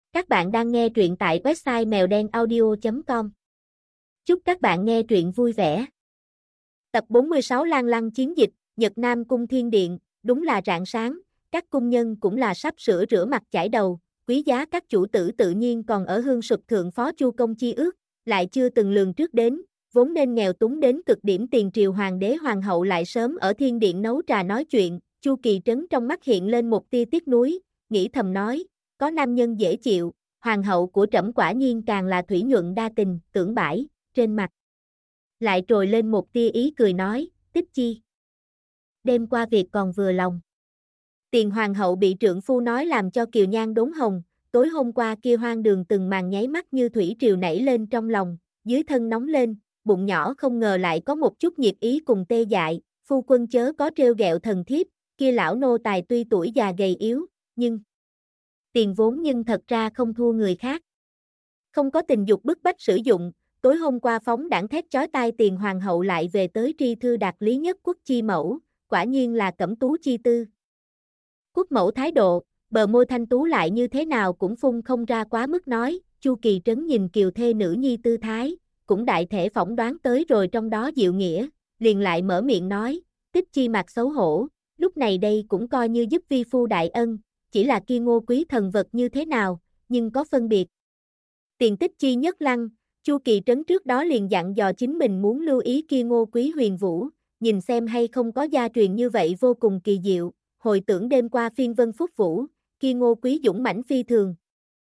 Các bạn đang nghe truyện tại website mèo đen audio.com. Chúc các bạn nghe truyện vui vẻ. Tập 46 Lan Lăng chiến dịch, Nhật Nam Cung Thiên Điện, đúng là rạng sáng, các cung nhân cũng là sắp sửa rửa mặt chải đầu, quý giá các chủ tử tự nhiên còn ở hương sụp thượng phó Chu công chi ước, lại chưa từng lường trước đến, vốn nên nghèo túng đến cực điểm tiền triều hoàng đế hoàng hậu lại sớm ở thiên điện nấu trà nói chuyện, Chu Kỳ Trấn trong mắt hiện lên một tia tiếc nuối, nghĩ thầm nói, có nam nhân dễ chịu, hoàng hậu của trẫm quả nhiên càng là thủy nhuận đa tình, tưởng bãi, trên mặt lại trồi lên một tia ý cười nói, Tích Chi. Đêm qua việc còn vừa lòng. Tiền hoàng hậu bị trượng phu nói làm cho kiều nhan đốn hồng, tối hôm qua kia hoang đường từng màn nháy mắt như thủy triều nảy lên trong lòng, dưới thân nóng lên, bụng nhỏ không ngờ lại có một chút nhiệt ý cùng tê dại, phu quân chớ có trêu ghẹo thần thiếp, kia lão nô tài tuy tuổi già gầy yếu, nhưng tiền vốn nhưng thật ra không thua người khác. Không có tình dục bức bách sử dụng, tối hôm qua phóng đãng thét chói tai tiền hoàng hậu lại về tới tri thư đạt lý nhất quốc chi mẫu, quả nhiên là cẩm tú chi tư. Quốc mẫu thái độ, bờ môi thanh tú lại như thế nào cũng phun không ra quá mức nói, Chu Kỳ Trấn nhìn kiều thê nữ nhi tư thái, cũng đại thể phỏng đoán tới rồi trong đó diệu nghĩa, liền lại mở miệng nói, Tích Chi mặt xấu hổ, lúc này đây cũng coi như giúp vi phu đại ân, chỉ là kia Ngô quý thần vật như thế nào, nhưng có phân biệt. Tiền Tích Chi nhất lăng, Chu Kỳ Trấn trước đó liền dặn dò chính mình muốn lưu ý kia Ngô quý huyền vũ, nhìn xem hay không có gia truyền như vậy vô cùng kỳ diệu, hồi tưởng đêm qua phiên vân phúc vũ, kia Ngô quý dũng mãnh phi thường.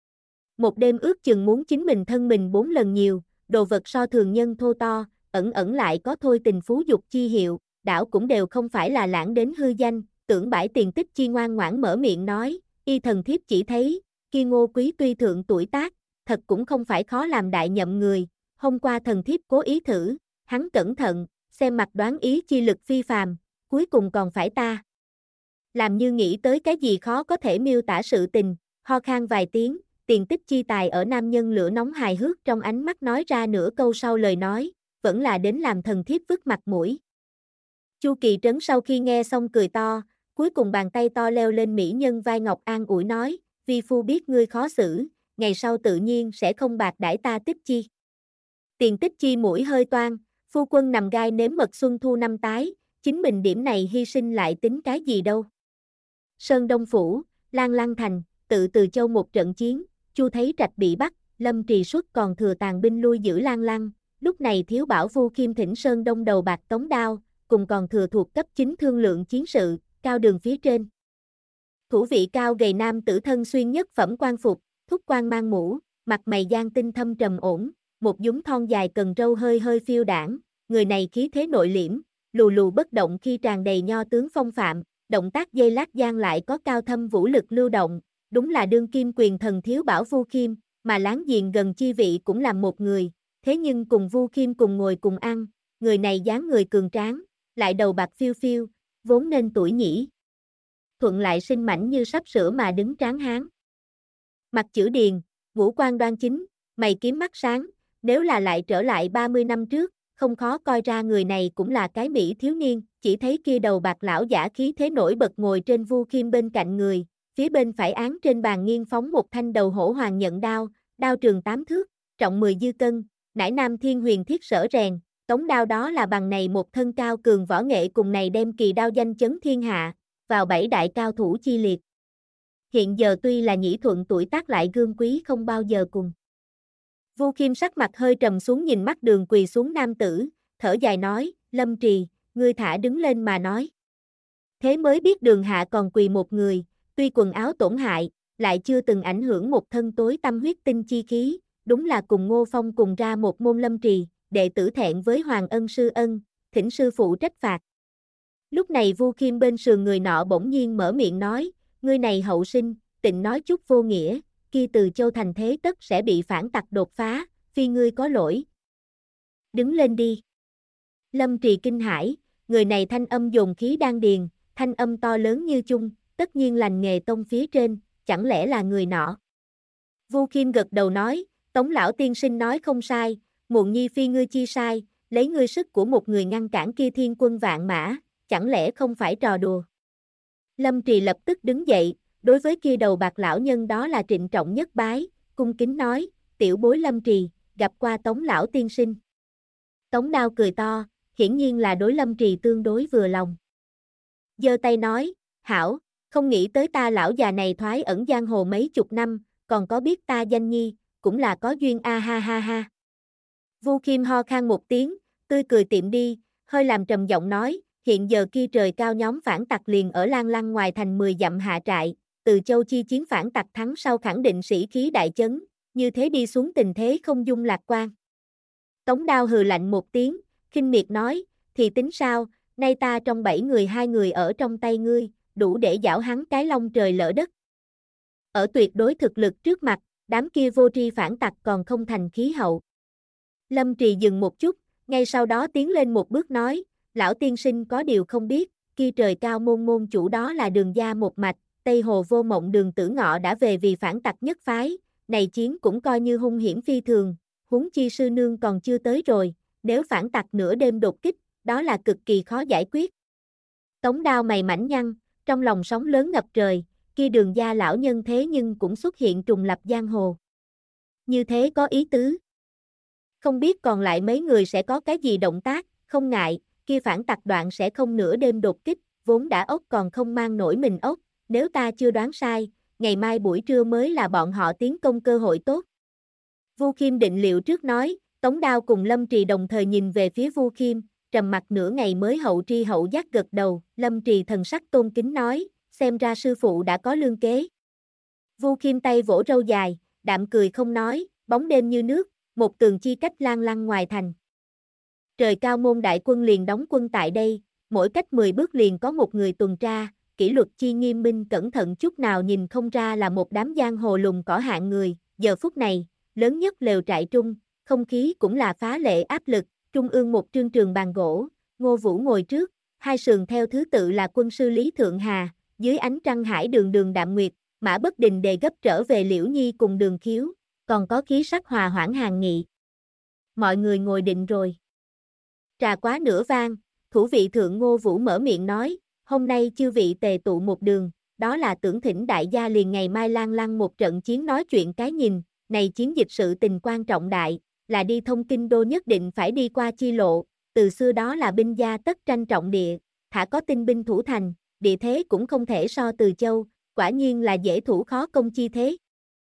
Một đêm ước chừng muốn chính mình thân mình 4 lần nhiều, đồ vật so thường nhân thô to, ẩn ẩn lại có thôi tình phú dục chi hiệu, đảo cũng đều không phải là lãng đến hư danh. Tưởng bãi Tiền Tích Chi ngoan ngoãn mở miệng nói, y thần thiếp chỉ thấy, kia Ngô quý tuy thượng tuổi tác, thật cũng không phải khó làm đại nhậm người, hôm qua thần thiếp cố ý thử, hắn cẩn thận, xem mặt đoán ý chi lực phi phàm, cuối cùng còn phải ta. Làm như nghĩ tới cái gì khó có thể miêu tả sự tình, ho khan vài tiếng, Tiền Tích Chi tài ở nam nhân lửa nóng hài hước trong ánh mắt nói ra nửa câu sau lời nói, vẫn là đến làm thần thiếp vứt mặt mũi. Chu Kỳ Trấn sau khi nghe xong cười to, cuối cùng bàn tay to leo lên mỹ nhân vai ngọc an ủi nói, vi phu biết ngươi khó xử, ngày sau tự nhiên sẽ không bạc đãi ta Tích Chi. Tiền Tích Chi mũi hơi toan, phu quân nằm gai nếm mật xuân thu năm tái, chính mình điểm này hy sinh lại tính cái gì đâu. Sơn Đông Phủ, Lan Lăng Thành, tự Từ Châu một trận chiến, Chu Thấy Trạch bị bắt, Lâm Trì Xuất còn thừa tàn binh lui giữ Lan Lăng, lúc này thiếu bảo Vu Khiêm thỉnh Sơn Đông đầu bạc tống đao, cùng còn thừa thuộc cấp 9 thương lượng chiến sự, cao đường phía trên. Thủ vị cao gầy nam tử thân xuyên nhất phẩm quan phục, thúc quan mang mũ, mặt mày gian tinh thâm trầm ổn, một dúng thon dài cần râu hơi hơi phiêu đảng, người này khí thế nội liễm, lù lù bất động khi tràn đầy nho tướng phong phạm, động tác dây lát gian lại có cao thâm vũ lực lưu động, đúng là đương kim quyền thần thiếu bảo Vu Khiêm, mà láng giềng gần chi vị cũng là một người, thế nhưng cùng Vu Khiêm cùng ngồi cùng ăn, người này dáng người cường tráng, lại đầu bạc phiêu phiêu, vốn nên tuổi nhỉ. Thuận lại sinh mảnh như sắp sửa mà đứng tráng hán. Mặt chữ điền, ngũ quan đoan chính, mày kiếm mắt sáng, nếu là lại trở lại 30 năm trước, không khó coi ra người này cũng là cái mỹ thiếu niên, chỉ thấy kia đầu bạc lão giả khí thế nổi bật ngồi trên Vu Khiêm bên cạnh người, phía bên phải án trên bàn nghiêng phóng một thanh đầu hổ hoàng nhận đao, đao trường 8 thước, trọng 10 dư cân, nải Nam Thiên Huyền thiết sở rèn, tống đao đó là bằng này một thân cao cường võ nghệ cùng này đem kỳ đao danh chấn thiên hạ, vào 7 đại cao thủ chi liệt. Hiện giờ tuy là nhĩ thuận tuổi tác lại gương quý không bao giờ cùng. Vu Khiêm sắc mặt hơi trầm xuống nhìn mắt đường quỳ xuống nam tử, thở dài nói, Lâm Trì, ngươi thả đứng lên mà nói. Thế mới biết đường hạ còn quỳ một người, tuy quần áo tổn hại, lại chưa từng ảnh hưởng một thân tối tâm huyết tinh chi khí, đúng là cùng Ngô Phong cùng ra một môn Lâm Trì, đệ tử thẹn với Hoàng Ân sư ân, thỉnh sư phụ trách phạt. Lúc này Vu Khiêm bên sườn người nọ bỗng nhiên mở miệng nói, ngươi này hậu sinh, tịnh nói chút vô nghĩa, kia Từ Châu thành thế tất sẽ bị phản tặc đột phá, phi ngươi có lỗi. Đứng lên đi. Lâm Trì kinh hãi, người này thanh âm dồn khí đan điền, thanh âm to lớn như chung, tất nhiên lành nghề tông phía trên, chẳng lẽ là người nọ. Vu Khiêm gật đầu nói, Tống lão tiên sinh nói không sai, muộn nhi phi ngươi chi sai, lấy ngươi sức của một người ngăn cản kia thiên quân vạn mã, chẳng lẽ không phải trò đùa. Lâm Trì lập tức đứng dậy, đối với kia đầu bạc lão nhân đó là trịnh trọng nhất bái, cung kính nói, tiểu bối Lâm Trì, gặp qua Tống lão tiên sinh. Tống Đao cười to, hiển nhiên là đối Lâm Trì tương đối vừa lòng. Giơ tay nói, hảo, không nghĩ tới ta lão già này thoái ẩn giang hồ mấy chục năm, còn có biết ta danh nhi, cũng là có duyên a ha ha ha. Vu Khiêm ho khan một tiếng, tươi cười tiệm đi, hơi làm trầm giọng nói, hiện giờ kia trời cao nhóm phản tặc liền ở Lan Lăng ngoài thành 10 dặm hạ trại, Từ Châu chi chiến phản tặc thắng sau khẳng định sĩ khí đại chấn, như thế đi xuống tình thế không dung lạc quan. Tống Đao hừ lạnh một tiếng, khinh miệt nói, thì tính sao, nay ta trong 7 người 2 người ở trong tay ngươi, đủ để giảo hắn cái long trời lỡ đất. Ở tuyệt đối thực lực trước mặt, đám kia vô tri phản tặc còn không thành khí hậu. Lâm Trì dừng một chút, ngay sau đó tiến lên một bước nói, lão tiên sinh có điều không biết, kia trời cao môn môn chủ đó là Đường gia một mạch, Tây Hồ vô mộng Đường Tử Ngọ đã về vì phản tặc nhất phái, này chiến cũng coi như hung hiểm phi thường, huống chi sư nương còn chưa tới rồi, nếu phản tặc nửa đêm đột kích, đó là cực kỳ khó giải quyết. Tống Đao mày mảnh nhăn, trong lòng sóng lớn ngập trời, kia Đường gia lão nhân thế nhưng cũng xuất hiện trùng lập giang hồ. Như thế có ý tứ. Không biết còn lại mấy người sẽ có cái gì động tác, không ngại, kia phản tặc đoạn sẽ không nửa đêm đột kích, vốn đã ốc còn không mang nổi mình ốc, nếu ta chưa đoán sai, ngày mai buổi trưa mới là bọn họ tiến công cơ hội tốt. Vu Khiêm định liệu trước nói, Tống Đao cùng Lâm Trì đồng thời nhìn về phía Vu Khiêm, trầm mặt nửa ngày mới hậu tri hậu giác gật đầu, Lâm Trì thần sắc tôn kính nói, xem ra sư phụ đã có lương kế. Vu Khiêm tay vỗ râu dài, đạm cười không nói, bóng đêm như nước, một tường chi cách Lan Lăng ngoài thành. Trời cao môn đại quân liền đóng quân tại đây, mỗi cách 10 bước liền có một người tuần tra, kỷ luật chi nghiêm minh cẩn thận chút nào nhìn không ra là một đám giang hồ lùng cỏ hạng người, giờ phút này, lớn nhất lều trại trung, không khí cũng là phá lệ áp lực, trung ương một trương trường bàn gỗ, Ngô Vũ ngồi trước, hai sườn theo thứ tự là quân sư Lý Thượng Hà, dưới ánh trăng hải đường đường Đạm Nguyệt, Mã Bất Đình đề gấp trở về Liễu Nhi cùng Đường Khiếu, còn có khí sắc hòa hoãn Hàn Nghị. Mọi người ngồi định rồi. Trà quá nửa vang, thủ vị thượng Ngô Vũ mở miệng nói, hôm nay chư vị tề tụ một đường, đó là tưởng thỉnh đại gia liền ngày mai Lan Lăng một trận chiến nói chuyện cái nhìn, này chiến dịch sự tình quan trọng đại, là đi thông kinh đô nhất định phải đi qua chi lộ, từ xưa đó là binh gia tất tranh trọng địa, thả có tinh binh thủ thành, địa thế cũng không thể so Từ Châu, quả nhiên là dễ thủ khó công chi thế.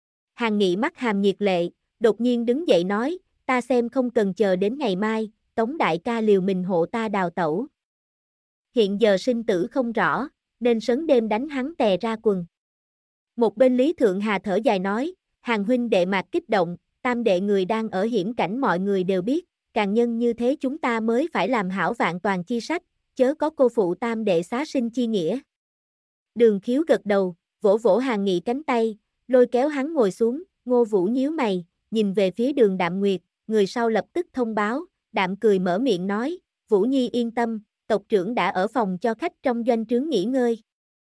Hàn Nghị mắt hàm nhiệt lệ, đột nhiên đứng dậy nói, ta xem không cần chờ đến ngày mai, Tống đại ca liều mình hộ ta đào tẩu. Hiện giờ sinh tử không rõ, nên sớm đêm đánh hắn tè ra quần. Một bên Lý Thượng Hà thở dài nói, Hàn huynh đệ mạc kích động, tam đệ người đang ở hiểm cảnh mọi người đều biết, càng nhân như thế chúng ta mới phải làm hảo vạn toàn chi sách, chớ có cô phụ tam đệ xá sinh chi nghĩa. Đường Khiếu gật đầu, vỗ vỗ Hàn Nghị cánh tay, lôi kéo hắn ngồi xuống, Ngô Vũ nhíu mày, nhìn về phía Đường Đạm Nguyệt, người sau lập tức thông báo, đạm cười mở miệng nói, Vũ Nhi yên tâm, tộc trưởng đã ở phòng cho khách trong doanh trướng nghỉ ngơi.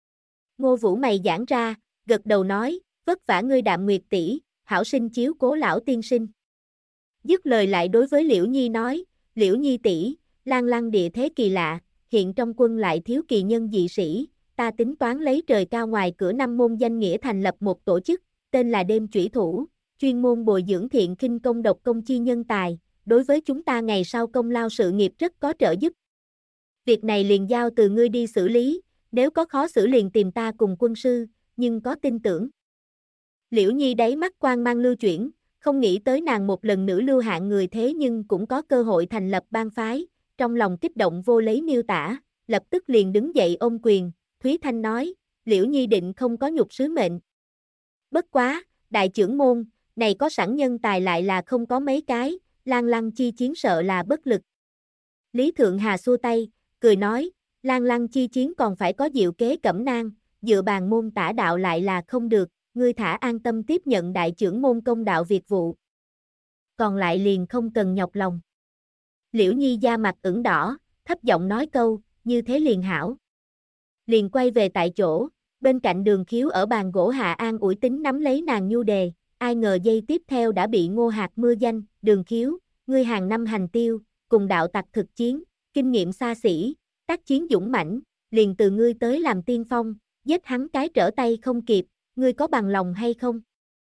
Ngô Vũ mày giãn ra, gật đầu nói, vất vả ngươi Đạm Nguyệt tỷ, hảo sinh chiếu cố lão tiên sinh. Dứt lời lại đối với Liễu Nhi nói, Liễu Nhi tỷ, Lan Lăng địa thế kỳ lạ, hiện trong quân lại thiếu kỳ nhân dị sĩ, ta tính toán lấy trời cao ngoài cửa năm môn danh nghĩa thành lập một tổ chức, tên là Đêm Chủy Thủ, chuyên môn bồi dưỡng thiện khinh công độc công chi nhân tài, đối với chúng ta ngày sau công lao sự nghiệp rất có trợ giúp. Việc này liền giao từ ngươi đi xử lý, nếu có khó xử liền tìm ta cùng quân sư, nhưng có tin tưởng. Liễu Nhi đáy mắt quang mang lưu chuyển, không nghĩ tới nàng một lần nữ lưu hạng người thế nhưng cũng có cơ hội thành lập bang phái, trong lòng kích động vô lấy miêu tả, lập tức liền đứng dậy ôm quyền, Thúy Thanh nói, Liễu Nhi định không có nhục sứ mệnh. Bất quá, đại trưởng môn, này có sẵn nhân tài lại là không có mấy cái, Lan Lăng chi chiến sợ là bất lực. Lý Thượng Hà xua tay, cười nói, Lan Lăng chi chiến còn phải có diệu kế cẩm nang, dựa bàn môn tả đạo lại là không được, ngươi thả an tâm tiếp nhận đại trưởng môn công đạo việc vụ. Còn lại liền không cần nhọc lòng. Liễu Nhi da mặt ửng đỏ, thấp giọng nói câu, như thế liền hảo. Liền quay về tại chỗ, bên cạnh Đường Khiếu ở bàn gỗ hạ an ủi tính nắm lấy nàng nhu đề, ai ngờ giây tiếp theo đã bị Ngô Hạc mưa danh, Đường Khiếu, ngươi hàng năm hành tiêu, cùng đạo tặc thực chiến, kinh nghiệm xa xỉ, tác chiến dũng mãnh, liền từ ngươi tới làm tiên phong, giết hắn cái trở tay không kịp, ngươi có bằng lòng hay không?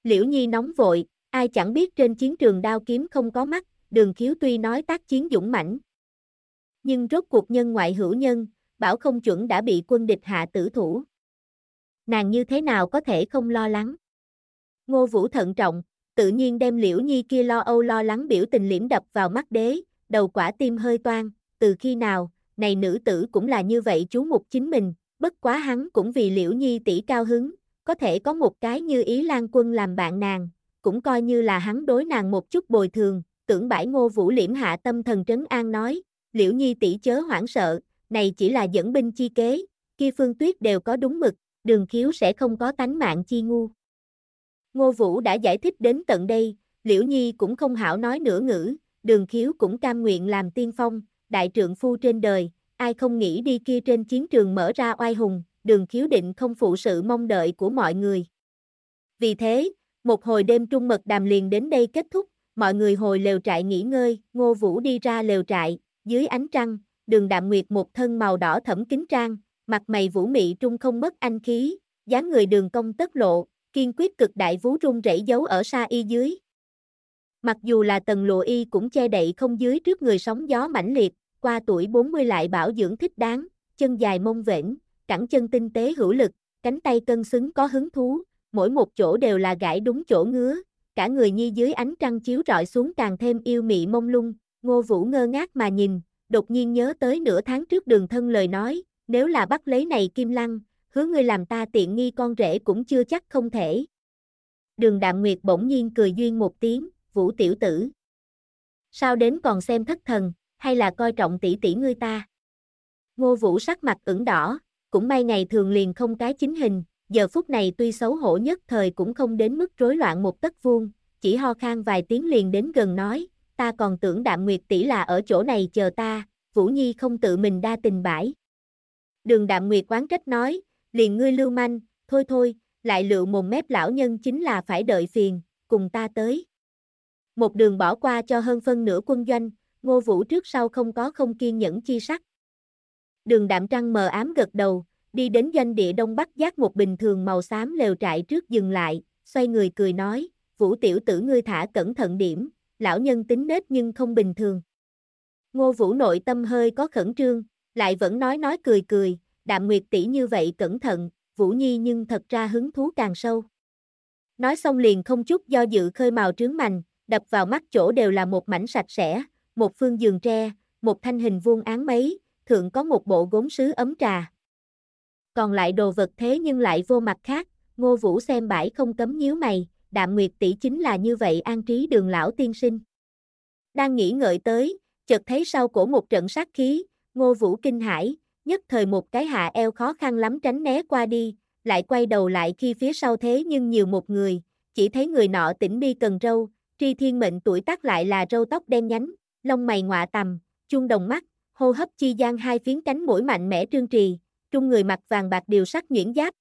Liễu Nhi nóng vội, ai chẳng biết trên chiến trường đao kiếm không có mắt, Đường Khiếu tuy nói tác chiến dũng mãnh. Nhưng rốt cuộc nhân ngoại hữu nhân, bảo không chuẩn đã bị quân địch hạ tử thủ. Nàng như thế nào có thể không lo lắng? Ngô Vũ thận trọng, tự nhiên đem Liễu Nhi kia lo âu lo lắng biểu tình liễm đập vào mắt đế, đầu quả tim hơi toan, từ khi nào, này nữ tử cũng là như vậy chú mục chính mình, bất quá hắn cũng vì Liễu Nhi tỷ cao hứng, có thể có một cái như Ý Lan Quân làm bạn nàng, cũng coi như là hắn đối nàng một chút bồi thường, tưởng bãi Ngô Vũ liễm hạ tâm thần trấn an nói, Liễu Nhi tỷ chớ hoảng sợ, này chỉ là dẫn binh chi kế, kia Phương Tuyết đều có đúng mực, Đường Khiếu sẽ không có tánh mạng chi ngu. Ngô Vũ đã giải thích đến tận đây, Liễu Nhi cũng không hảo nói nửa ngữ, Đường Khiếu cũng cam nguyện làm tiên phong, đại trượng phu trên đời, ai không nghĩ đi kia trên chiến trường mở ra oai hùng, Đường Khiếu định không phụ sự mong đợi của mọi người. Vì thế, một hồi đêm trung mật đàm liền đến đây kết thúc, mọi người hồi lều trại nghỉ ngơi, Ngô Vũ đi ra lều trại, dưới ánh trăng, Đường Đạm Nguyệt một thân màu đỏ thẫm kính trang, mặt mày vũ mị trung không mất anh khí, dáng người đường cong tất lộ, kiên quyết cực đại vú run rẩy giấu ở sa y dưới. Mặc dù là tầng lụa y cũng che đậy không dưới trước người sóng gió mãnh liệt, qua tuổi 40 lại bảo dưỡng thích đáng, chân dài mông vểnh, cẳng chân tinh tế hữu lực, cánh tay cân xứng có hứng thú, mỗi một chỗ đều là gãi đúng chỗ ngứa, cả người nhi dưới ánh trăng chiếu rọi xuống càng thêm yêu mị mông lung, Ngô Vũ ngơ ngác mà nhìn, đột nhiên nhớ tới nửa tháng trước Đường Thân lời nói, nếu là bắt lấy này Kim Lăng, hứa ngươi làm ta tiện nghi con rể cũng chưa chắc không thể. Đường Đạm Nguyệt bỗng nhiên cười duyên một tiếng, Vũ tiểu tử. Sao đến còn xem thất thần, hay là coi trọng tỷ tỷ ngươi ta? Ngô Vũ sắc mặt ửng đỏ, cũng may ngày thường liền không cái chính hình, giờ phút này tuy xấu hổ nhất thời cũng không đến mức rối loạn một tấc vuông, chỉ ho khan vài tiếng liền đến gần nói, ta còn tưởng Đạm Nguyệt tỷ là ở chỗ này chờ ta, Vũ Nhi không tự mình đa tình bãi. Đường Đạm Nguyệt oán trách nói, liền ngươi lưu manh, thôi thôi, lại lựu mồm mép lão nhân chính là phải đợi phiền, cùng ta tới. Một đường bỏ qua cho hơn phân nửa quân doanh, Ngô Vũ trước sau không kiên nhẫn chi sắc. Đường Đạm Trăng mờ ám gật đầu, đi đến doanh địa đông bắc giác một bình thường màu xám lều trại trước dừng lại, xoay người cười nói, Vũ tiểu tử ngươi thả cẩn thận điểm, lão nhân tính nết nhưng không bình thường. Ngô Vũ nội tâm hơi có khẩn trương, lại vẫn nói cười cười, Đạm Nguyệt tỷ như vậy cẩn thận, Vũ Nhi nhưng thật ra hứng thú càng sâu. Nói xong liền không chút do dự khơi mào trướng mành, đập vào mắt chỗ đều là một mảnh sạch sẽ, một phương giường tre, một thanh hình vuông án mấy, thượng có một bộ gốm sứ ấm trà. Còn lại đồ vật thế nhưng lại vô mặt khác, Ngô Vũ xem bãi không cấm nhíu mày, Đạm Nguyệt tỷ chính là như vậy an trí Đường lão tiên sinh. Đang nghĩ ngợi tới, chợt thấy sau cổ một trận sát khí, Ngô Vũ kinh hãi, nhất thời một cái hạ eo khó khăn lắm tránh né qua đi, lại quay đầu lại khi phía sau thế nhưng nhiều một người, chỉ thấy người nọ tĩnh bi cần râu, tri thiên mệnh tuổi tác lại là râu tóc đen nhánh, lông mày ngọa tằm, chuông đồng mắt, hô hấp chi gian hai phiến cánh mũi mạnh mẽ trương trì, trung người mặc vàng bạc điều sắc nhuyễn giáp.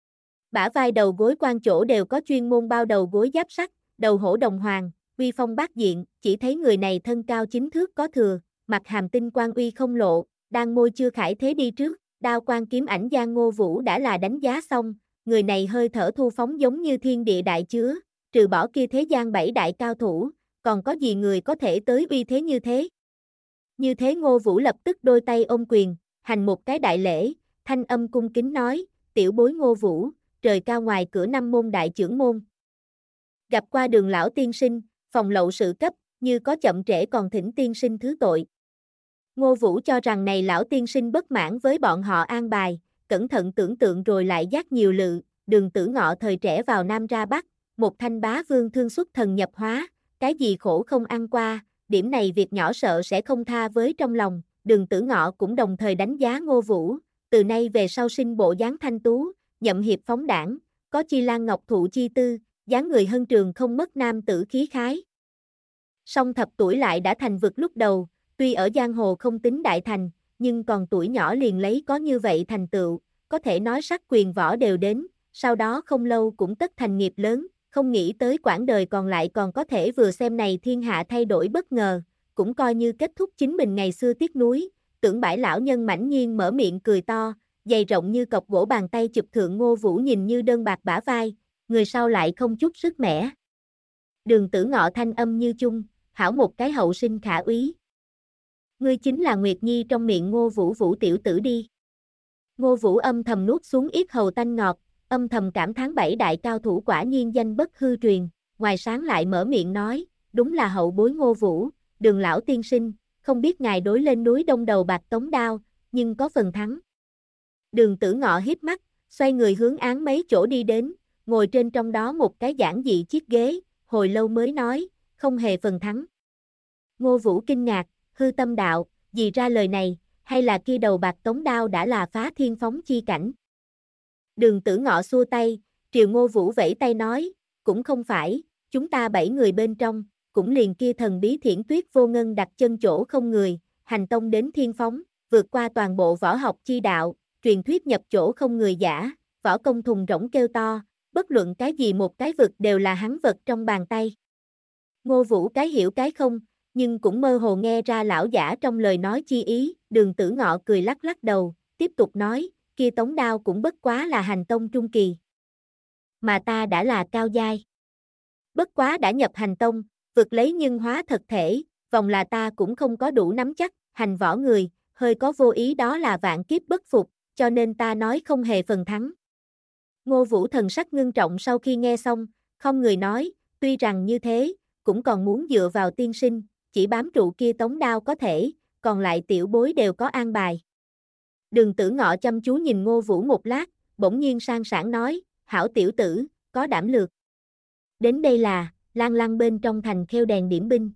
Bả vai đầu gối quan chỗ đều có chuyên môn bao đầu gối giáp sắt, đầu hổ đồng hoàng, uy phong bát diện, chỉ thấy người này thân cao 9 thước có thừa, mặt hàm tinh quan uy không lộ, đang môi chưa khải thế đi trước, đao quan kiếm ảnh Giang Ngô Vũ đã là đánh giá xong, người này hơi thở thu phóng giống như thiên địa đại chứa, trừ bỏ kia thế gian 7 đại cao thủ, còn có gì người có thể tới uy thế như thế? Như thế Ngô Vũ lập tức đôi tay ôm quyền, hành một cái đại lễ, thanh âm cung kính nói, tiểu bối Ngô Vũ, trời cao ngoài cửa năm môn đại trưởng môn. Gặp qua Đường lão tiên sinh, phòng lậu sự cấp, như có chậm trễ còn thỉnh tiên sinh thứ tội. Ngô Vũ cho rằng này lão tiên sinh bất mãn với bọn họ an bài, cẩn thận tưởng tượng rồi lại giác nhiều lự, Đường Tử Ngọ thời trẻ vào Nam ra Bắc, một thanh bá vương thương xuất thần nhập hóa, cái gì khổ không ăn qua, điểm này việc nhỏ sợ sẽ không tha với trong lòng, Đường Tử Ngọ cũng đồng thời đánh giá Ngô Vũ, từ nay về sau sinh bộ dáng thanh tú, nhậm hiệp phóng đảng, có chi lan ngọc thụ chi tư, dáng người hân trường không mất nam tử khí khái. Song thập tuổi lại đã thành vực lúc đầu, tuy ở giang hồ không tính đại thành, nhưng còn tuổi nhỏ liền lấy có như vậy thành tựu, có thể nói sắc quyền võ đều đến, sau đó không lâu cũng tất thành nghiệp lớn, không nghĩ tới quãng đời còn lại còn có thể vừa xem này thiên hạ thay đổi bất ngờ, cũng coi như kết thúc chính mình ngày xưa tiếc nuối, tưởng bãi lão nhân mãnh nhiên mở miệng cười to, dày rộng như cọc gỗ bàn tay chụp thượng Ngô Vũ nhìn như đơn bạc bả vai, người sau lại không chút sức mẻ. Đường Tử Ngọ thanh âm như chung, hảo một cái hậu sinh khả úy. Ngươi chính là Nguyệt Nhi trong miệng Ngô Vũ Vũ tiểu tử đi. Ngô Vũ âm thầm nuốt xuống yết hầu tanh ngọt, âm thầm cảm thán bảy đại cao thủ quả nhiên danh bất hư truyền, ngoài sáng lại mở miệng nói, đúng là hậu bối Ngô Vũ, Đường lão tiên sinh, không biết ngài đối lên núi Đông Đầu Bạc Tống Đao, nhưng có phần thắng. Đường Tử Ngọ híp mắt, xoay người hướng Án mấy chỗ đi đến, ngồi trên trong đó một cái giản dị chiếc ghế, hồi lâu mới nói, không hề phần thắng. Ngô Vũ kinh ngạc, hư tâm đạo, gì ra lời này, hay là kia Đầu Bạc Tống Đao đã là phá thiên phóng chi cảnh. Đường Tử Ngọ xua tay, triều Ngô Vũ vẫy tay nói, cũng không phải, chúng ta 7 người bên trong, cũng liền kia thần bí Thiển Tuyết Vô Ngân đặt chân chỗ không người, hành tông đến thiên phóng, vượt qua toàn bộ võ học chi đạo, truyền thuyết nhập chỗ không người giả, võ công thùng rỗng kêu to, bất luận cái gì một cái vực đều là hắn vật trong bàn tay. Ngô Vũ cái hiểu cái không, nhưng cũng mơ hồ nghe ra lão giả trong lời nói chi ý, Đường Tử Ngọ cười lắc lắc đầu, tiếp tục nói, kia Tống Đao cũng bất quá là hành tông trung kỳ. Mà ta đã là cao giai. Bất quá đã nhập hành tông, vượt lấy nhân hóa thật thể, vòng là ta cũng không có đủ nắm chắc, hành võ người, hơi có vô ý đó là vạn kiếp bất phục, cho nên ta nói không hề phần thắng. Ngô Vũ thần sắc ngưng trọng sau khi nghe xong, không người nói, tuy rằng như thế, cũng còn muốn dựa vào tiên sinh, chỉ bám trụ kia Tống Đao có thể, còn lại tiểu bối đều có an bài. Đường Tử Ngọ chăm chú nhìn Ngô Vũ một lát, bỗng nhiên sang sảng nói, hảo tiểu tử, có đảm lược. Đến đây là, Lan Lăng bên trong thành khêu đèn điểm binh.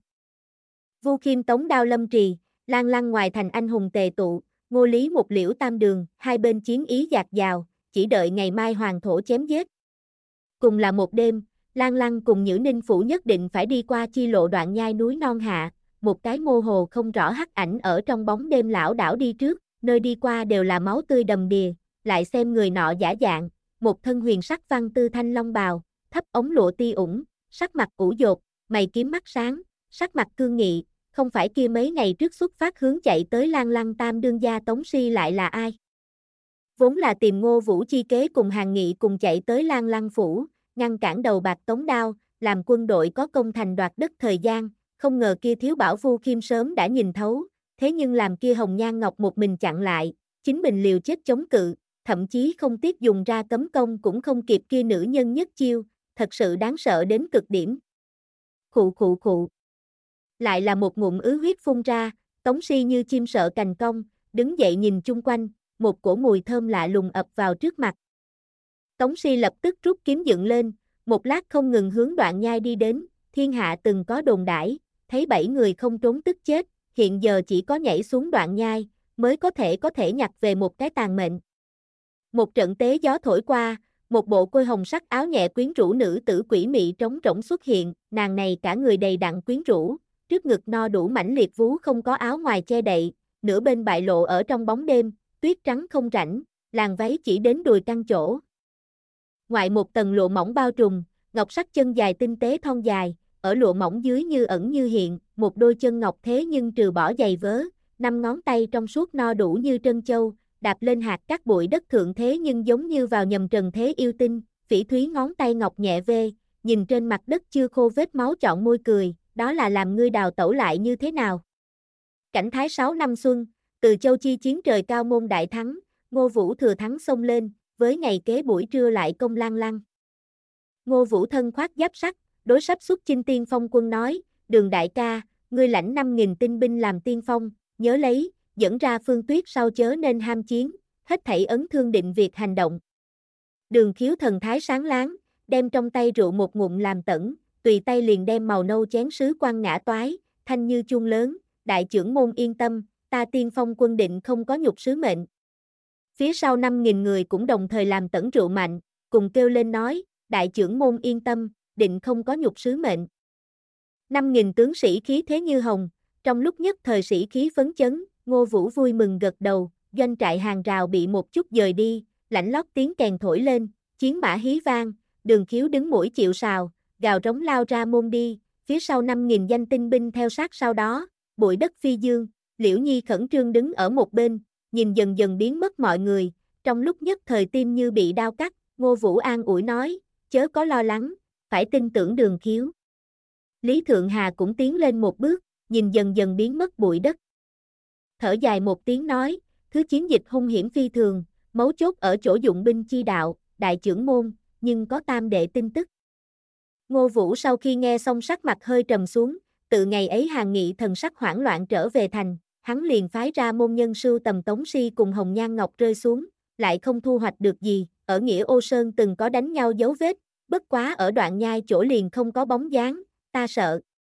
Vu Khiêm Tống Đao lâm trì, Lan Lăng ngoài thành anh hùng tề tụ, Ngô Lý một liễu tam đường, hai bên chiến ý dạt dào, chỉ đợi ngày mai hoàng thổ chém giết. Cùng là một đêm, Lan Lăng cùng Nhữ Ninh Phủ nhất định phải đi qua chi lộ đoạn nhai núi non hạ, một cái mơ hồ không rõ hắc ảnh ở trong bóng đêm lão đảo đi trước, nơi đi qua đều là máu tươi đầm đìa, lại xem người nọ giả dạng, một thân huyền sắc văn tư thanh long bào, thấp ống lụa ti ủng, sắc mặt ủ dột, mày kiếm mắt sáng, sắc mặt cương nghị, không phải kia mấy ngày trước xuất phát hướng chạy tới Lan Lăng tam đương gia Tống Si lại là ai? Vốn là tìm Ngô Vũ chi kế cùng Hàng Nghị cùng chạy tới Lan Lăng phủ, ngăn cản Đầu Bạc Tống Đao, làm quân đội có công thành đoạt đất thời gian, không ngờ kia thiếu bảo Vu Khiêm sớm đã nhìn thấu, thế nhưng làm kia Hồng Nhan Ngọc một mình chặn lại, chính mình liều chết chống cự, thậm chí không tiếc dùng ra cấm công cũng không kịp kia nữ nhân nhất chiêu, thật sự đáng sợ đến cực điểm. Khụ. Lại là một ngụm ứ huyết phun ra, Tống Si như chim sợ cành cong, đứng dậy nhìn chung quanh, một cổ mùi thơm lạ lùng ập vào trước mặt. Tống Si lập tức rút kiếm dựng lên, một lát không ngừng hướng đoạn nhai đi đến, thiên hạ từng có đồn đãi, thấy 7 người không trốn tức chết, hiện giờ chỉ có nhảy xuống đoạn nhai, mới có thể nhặt về một cái tàn mệnh. Một trận tế gió thổi qua, một bộ côi hồng sắc áo nhẹ quyến rũ nữ tử quỷ mị trống rỗng xuất hiện, nàng này cả người đầy đặn quyến rũ, trước ngực no đủ mảnh liệt vú không có áo ngoài che đậy, nửa bên bại lộ ở trong bóng đêm, tuyết trắng không rảnh, làn váy chỉ đến đùi căng chỗ. Ngoại một tầng lụa mỏng bao trùm, ngọc sắc chân dài tinh tế thon dài, ở lụa mỏng dưới như ẩn như hiện, một đôi chân ngọc thế nhưng trừ bỏ giày vớ, 5 ngón tay trong suốt no đủ như trân châu, đạp lên hạt cát bụi đất thượng thế nhưng giống như vào nhầm trần thế yêu tinh, phỉ thúy ngón tay ngọc nhẹ vê, nhìn trên mặt đất chưa khô vết máu chọn môi cười, đó là làm ngươi đào tẩu lại như thế nào. Cảnh thái 6 năm xuân, từ Châu chi chiến trời cao môn đại thắng, Ngô Vũ thừa thắng xông lên, với ngày kế buổi trưa lại công Lan Lăng. Ngô Vũ thân khoác giáp sắt, đối sắp xuất chinh tiên phong quân nói, Đường đại ca, ngươi lãnh 5.000 tinh binh làm tiên phong, nhớ lấy, dẫn ra Phương Tuyết sau chớ nên ham chiến, hết thảy ấn thương định việc hành động. Đường Khiếu thần thái sáng láng, đem trong tay rượu một ngụm làm tẩn, tùy tay liền đem màu nâu chén sứ quăng ngã toái, thanh như chuông lớn, đại trưởng môn yên tâm, ta tiên phong quân định không có nhục sứ mệnh. Phía sau 5.000 người cũng đồng thời làm tẩn rượu mạnh, cùng kêu lên nói, đại trưởng môn yên tâm, định không có nhục sứ mệnh. 5.000 tướng sĩ khí thế như hồng, trong lúc nhất thời sĩ khí phấn chấn, Ngô Vũ vui mừng gật đầu, doanh trại hàng rào bị một chút dời đi, lãnh lót tiếng kèn thổi lên, chiến mã hí vang, Đường Khiếu đứng mũi chịu sào, gào rống lao ra môn đi, phía sau 5.000 danh tinh binh theo sát sau đó, bụi đất phi dương, Liễu Nhi khẩn trương đứng ở một bên, nhìn dần dần biến mất mọi người, trong lúc nhất thời tim như bị đao cắt, Ngô Vũ an ủi nói, chớ có lo lắng, phải tin tưởng Đường Khiếu. Lý Thượng Hà cũng tiến lên một bước, nhìn dần dần biến mất bụi đất. Thở dài một tiếng nói, thứ chiến dịch hung hiểm phi thường, mấu chốt ở chỗ dụng binh chi đạo, đại trưởng môn, nhưng có tam đệ tin tức. Ngô Vũ sau khi nghe xong sắc mặt hơi trầm xuống, từ ngày ấy Hàn Nghị thần sắc hoảng loạn trở về thành, hắn liền phái ra môn nhân sưu tầm Tống Si cùng Hồng Nhan Ngọc rơi xuống, lại không thu hoạch được gì, ở Nghĩa Ô Sơn từng có đánh nhau dấu vết, bất quá ở đoạn nhai chỗ liền không có bóng dáng, ta sợ,